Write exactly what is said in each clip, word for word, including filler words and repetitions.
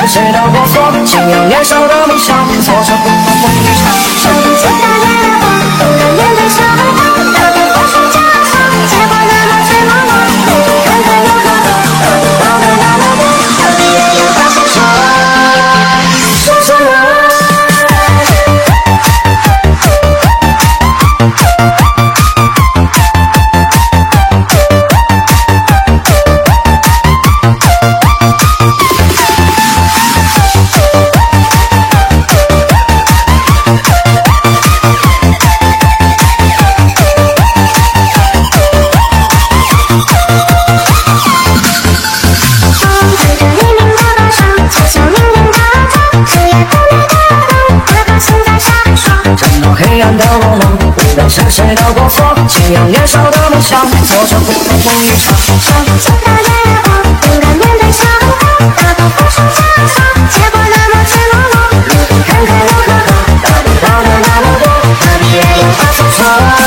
谁道过佛？信仰年少的梦想，做着不风风雨长。 上天最大野望，不敢面对生活，大步步上加长，结果那么脆弱，看看又何得？道得那么多，何必怨言把心说？说什么？ 黑暗的我们，不管是谁道过佛，信仰年少的梦想，做着不风风雨长。 上天大野望，不敢面对生活，大步步上加长，结果那么赤裸裸，看看又何得？道不道的那么多，何必怨言把心说？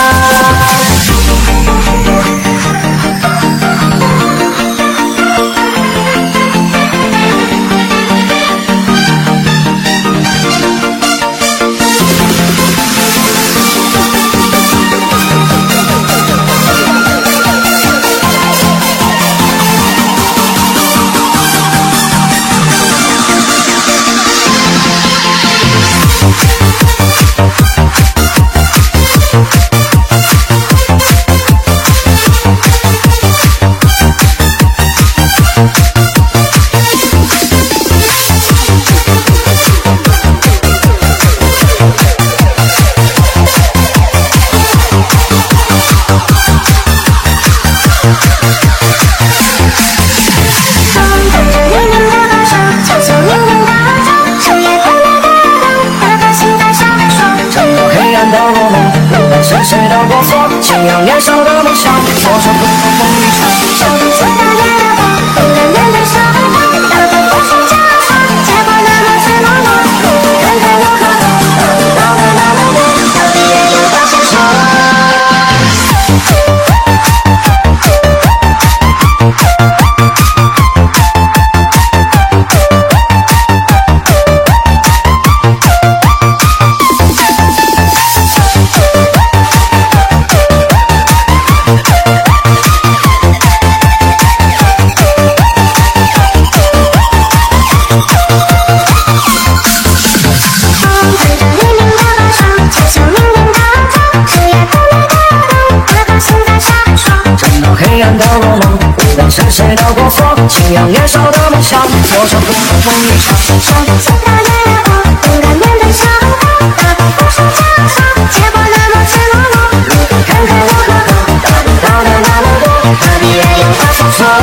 是谁道过佛？信仰年少的梦想，做着不风风雨长。 上天最大野望，不敢面对生活，大步步上加长，结果那么赤裸裸，看看又何得？道不道的那么多，何必怨言把心说？ 黑暗的我梦，不管是谁道过佛，信仰年少的梦想，做着不风风雨长。 上天最大野望，不敢面对生活，大步步上加长，结果那么赤裸裸，看看又何得？道不道的那么多，何必怨言把心说？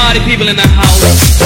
party people in the house.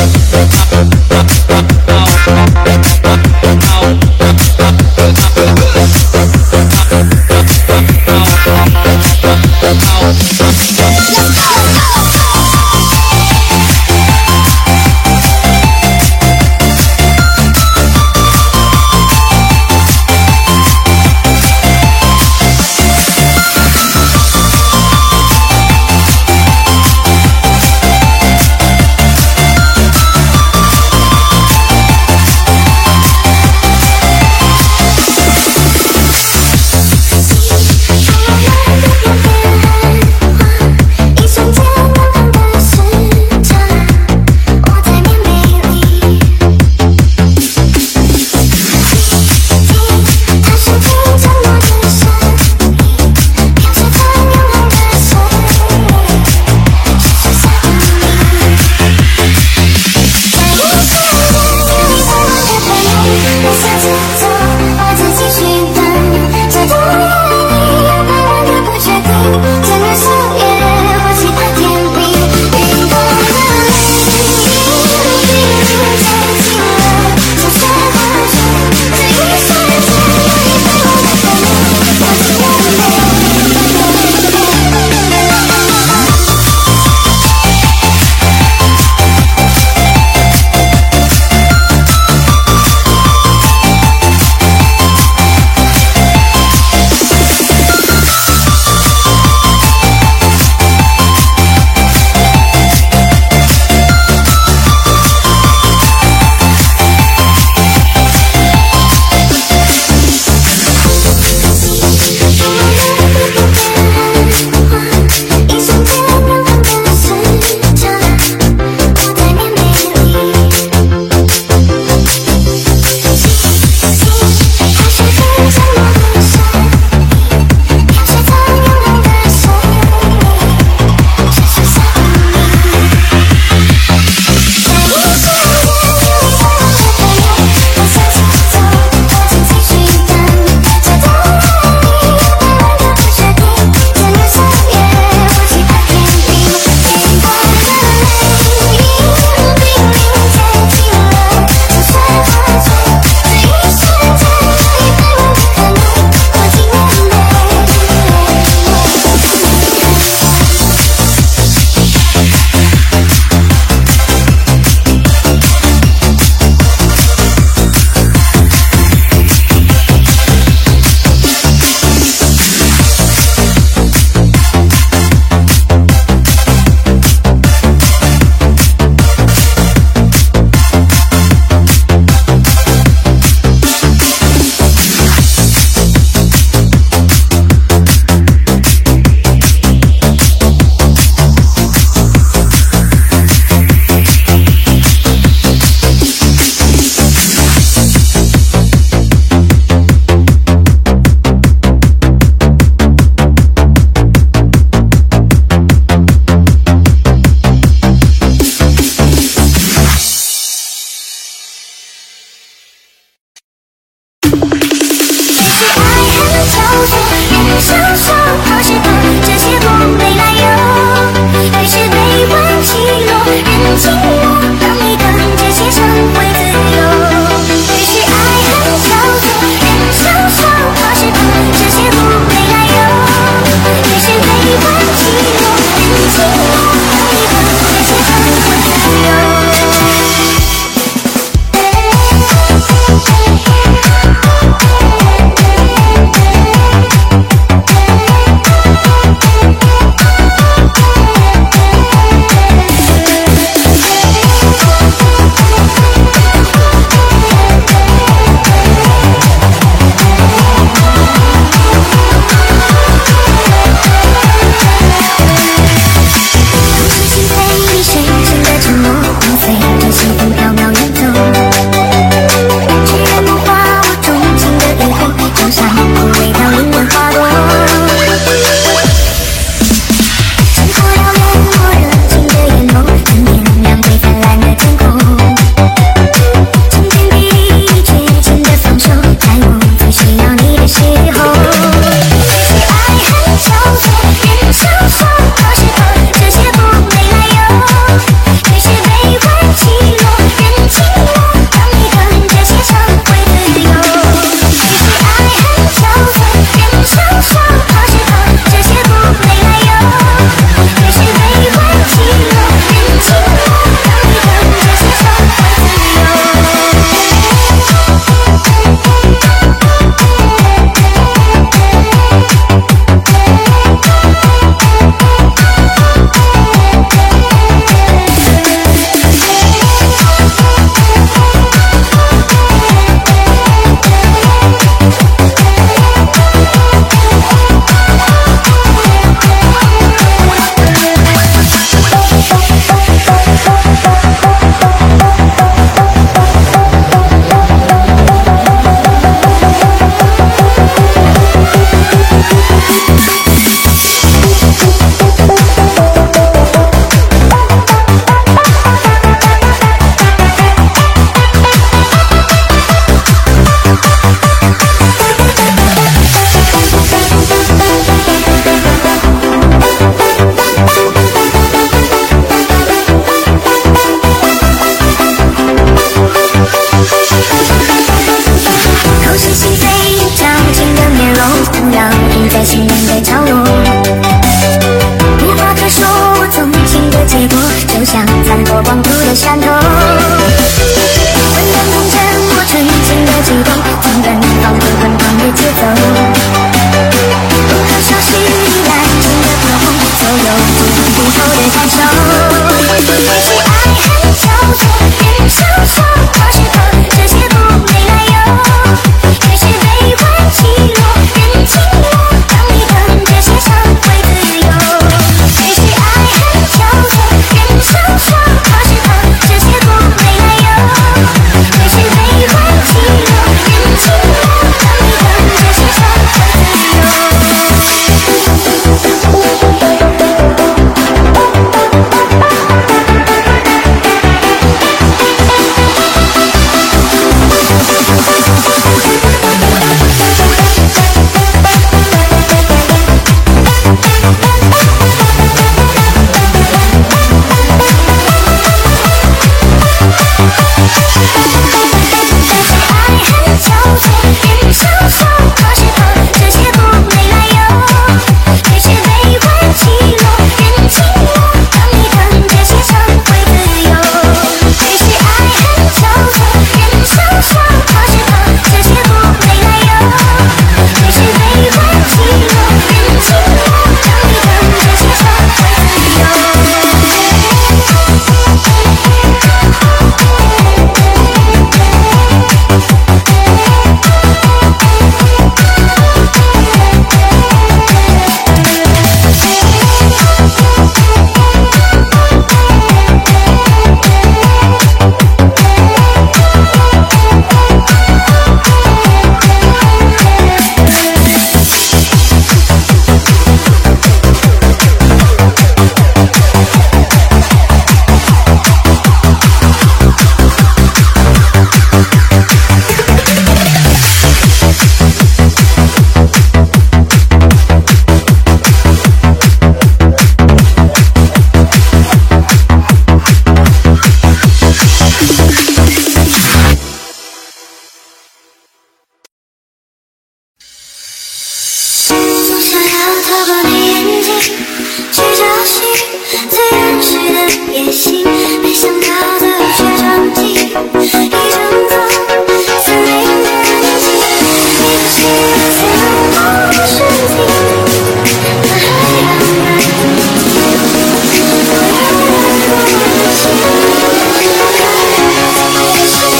也行，没想到的却长进，一整个森林的宁静，一个心自由的身体，那海洋的你，我永远不忍心，我看到的是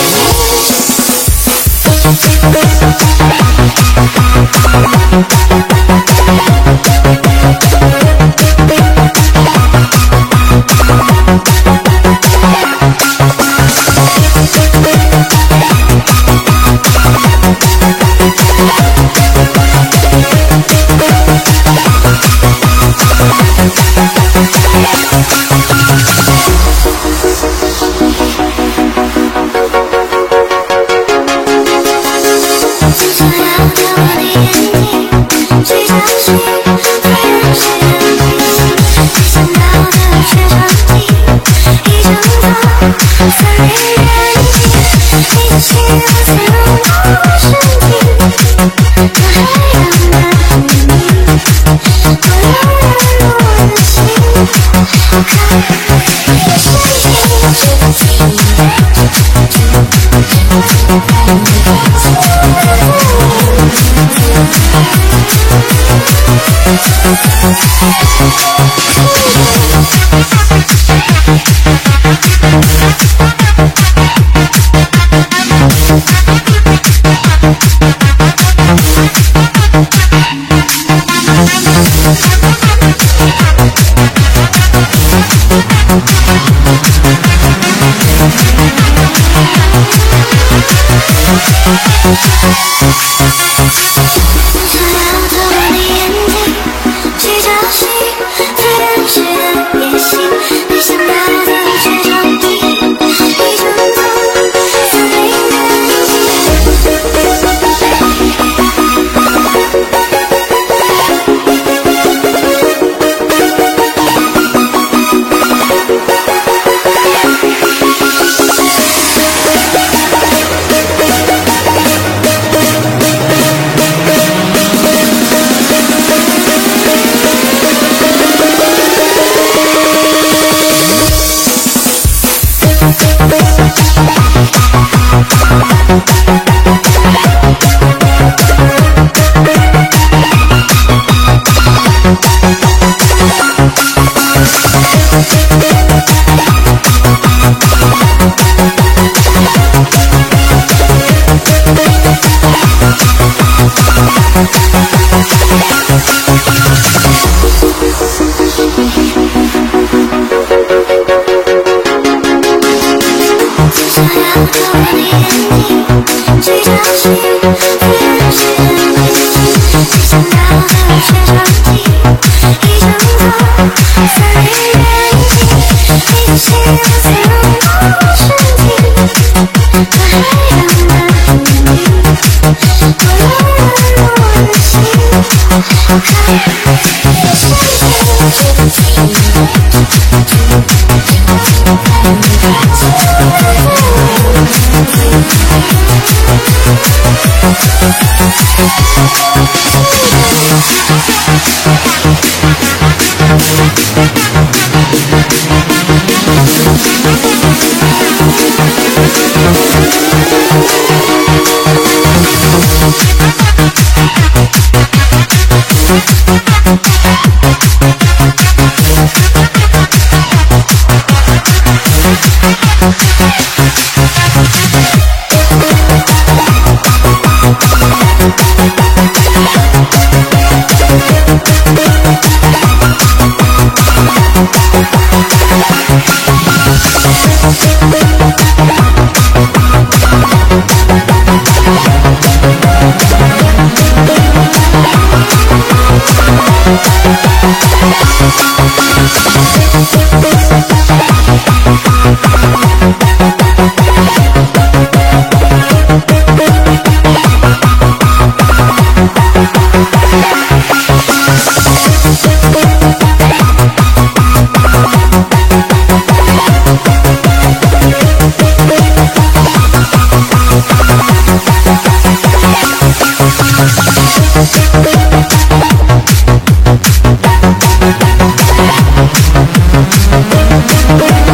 我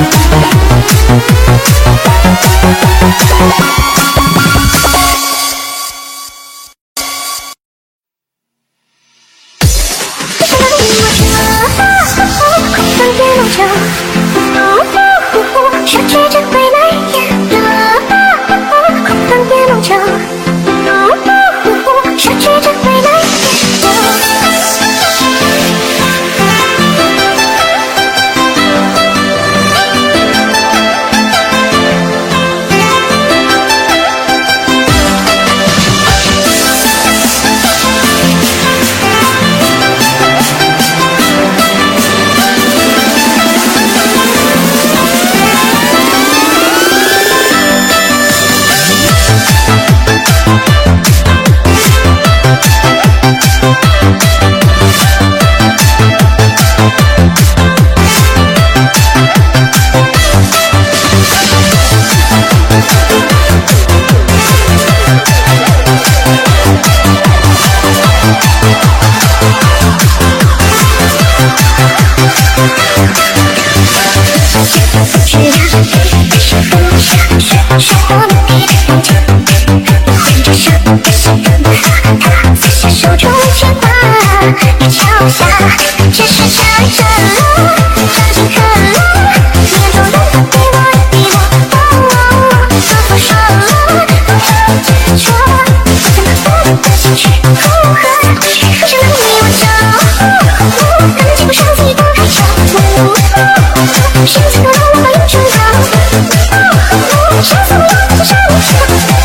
牵挂，别桥下，只是站着了，张尽可乐，眼中人对我对我，哦哦，说不说了，不太执着，怎么不的心去附和，为什么你我走，根本接不上自己的开窍，深情的让我把眼圈绕，上次我要的是你说。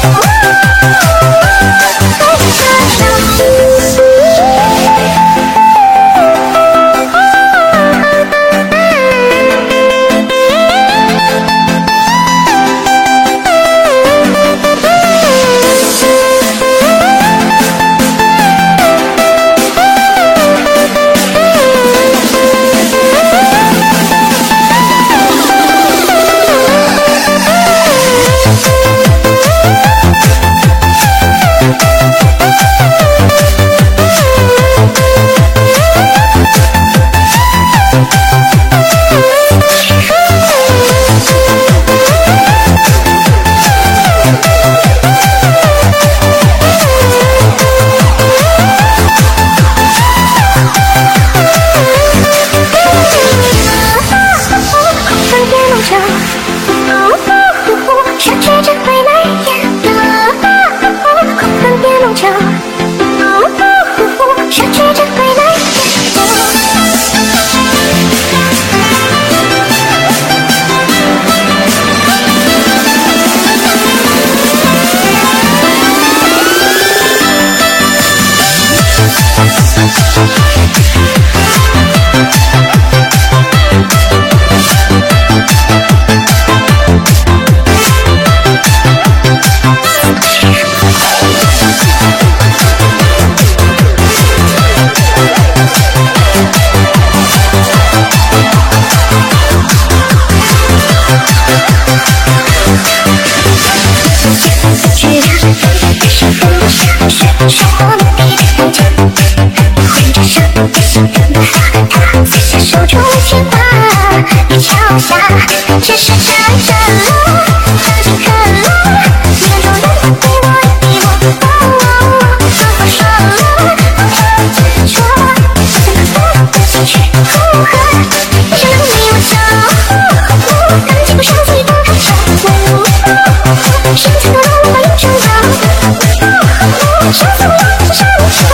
只是站着了，张尽可乐，眼中人对我对我，哦，说不说了，不太执着，怎么不的心去附和，为什么你我走，根本接不上自己的开窍，深情的让我把眼圈绕，上次我要的是你说，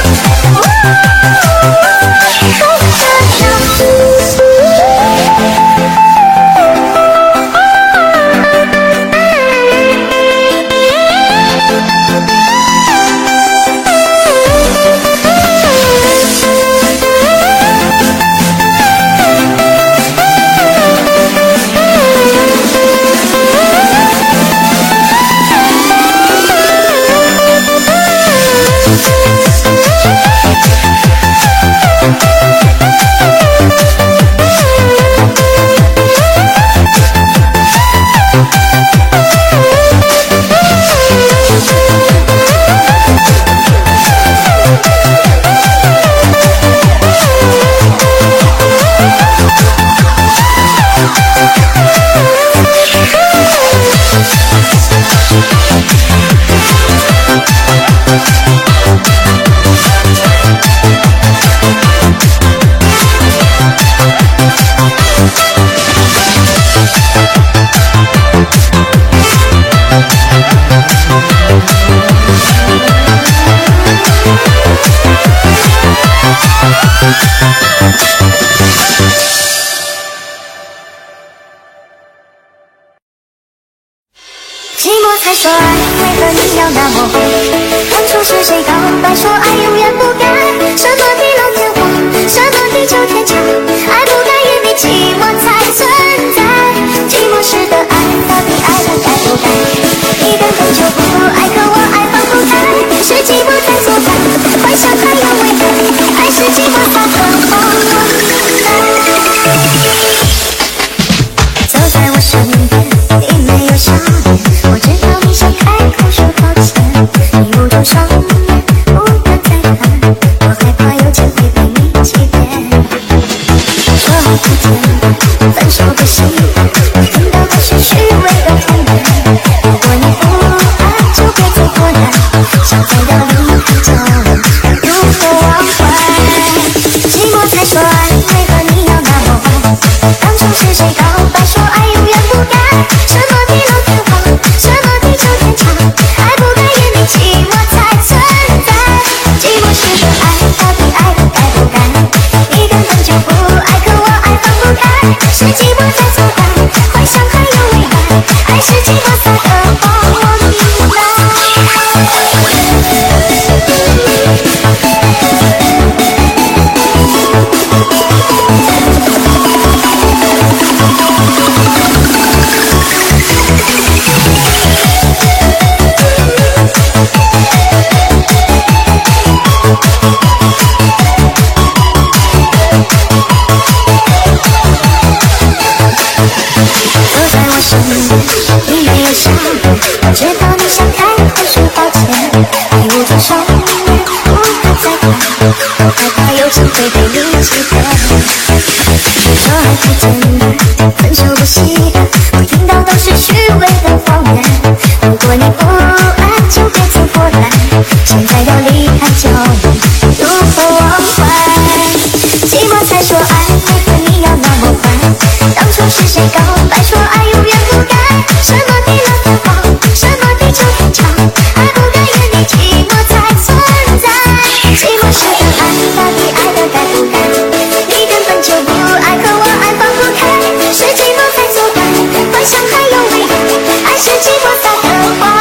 知道你想开，或是抱歉，爱无从手面，无法再看，害怕有机会被你欺骗。说爱太简单，分手不习惯，我听到都是虚伪的谎言。如果你不爱，就别再过来，现在要离开就如何忘怀？寂寞才说爱，为何你要那么快？当初是谁告白说爱永远不改？什么地老天荒，什么地久天长，爱不该原地，寂寞才存在。寂寞是个爱，到底爱的该不该？你根本就不爱，可我爱放不开。是寂寞才作怪，幻想还有未来，爱是寂寞撒的谎。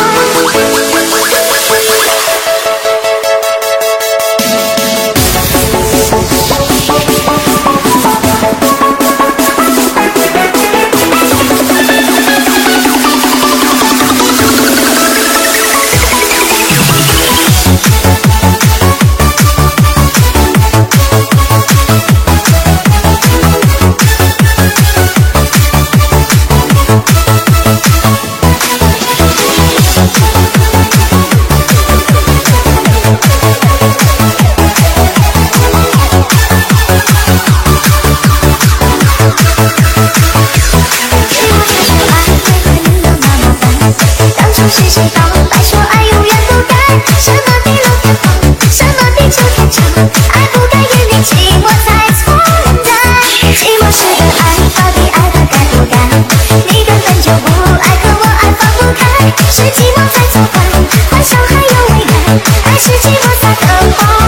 是谁告白说爱永远不改？什么地老天荒，什么地久天长，爱不该原地，寂寞才存在。寂寞是个爱，到底爱的该不该？你根本就不爱，可我爱放不开。是寂寞才作怪，幻想还有未来，爱是寂寞撒的谎。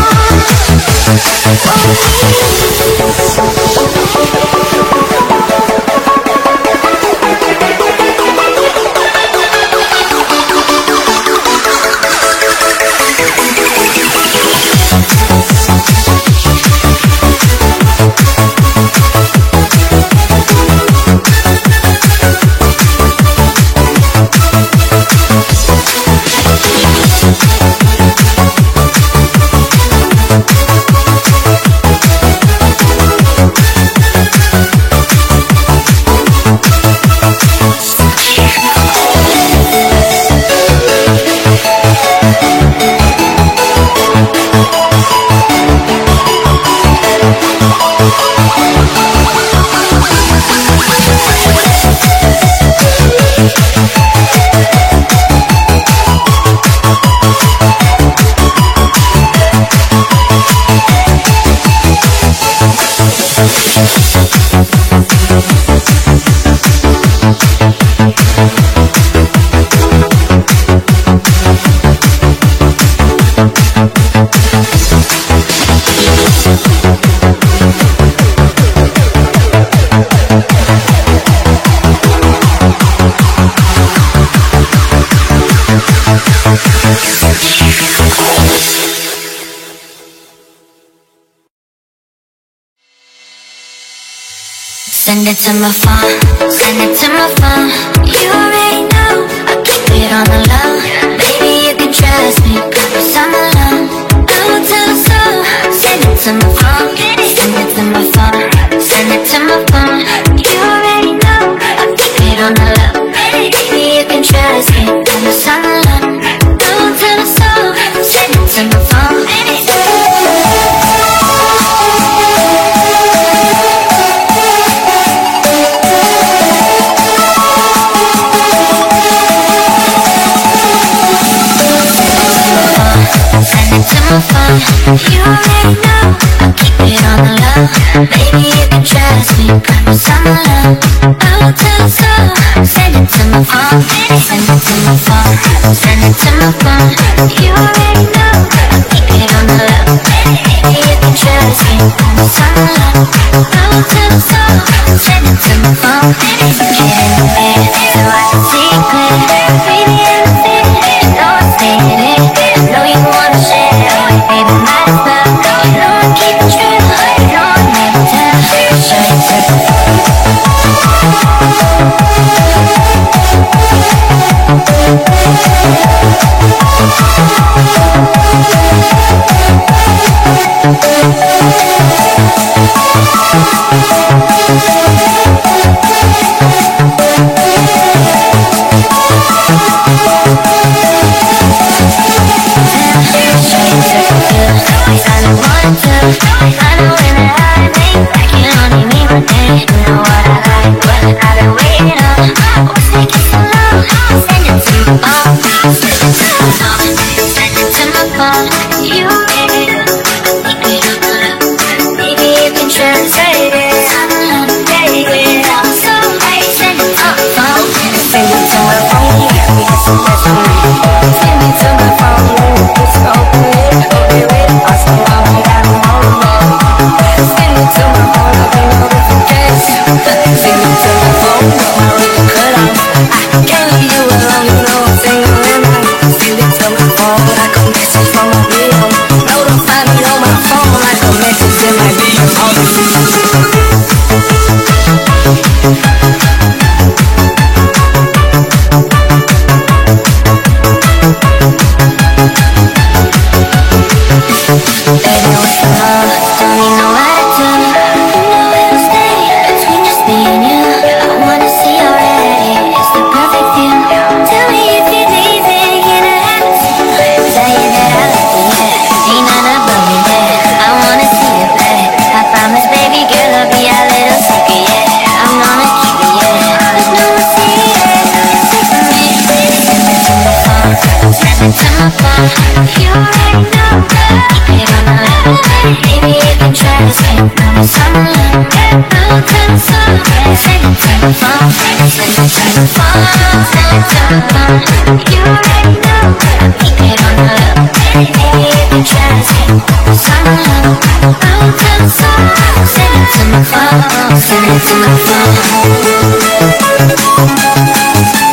Send it to my phone, send it to my phone. You already know, I keep it on the low. Baby, you can trust me, promise I'm alone. I won't tell a soul. Send it to my phone, send it to my phone, send it to my phone. You already know, I keep it on the low. Baby, you can trust me, promise I'm alone. I won't tell a soul. Send it to my phone. Send it to my phone. You already know, I'll keep it on the low. Baby, you can trust me, promise I'm alone. I won't tell a soul. Send it to my phone, send it to my phone, send it to my phone. You already know, I'll keep it on the low. Baby, you can trust me, promise I'm alone. I won't tell a soul. Send it to my phone. Get in the bed so I can see clear. Baby, I'm fit, you know I'm staying in. I know you wanna share, baby, might as well. You know I keep it true, you know I never tell. Show you to the phone. Send it to my phone.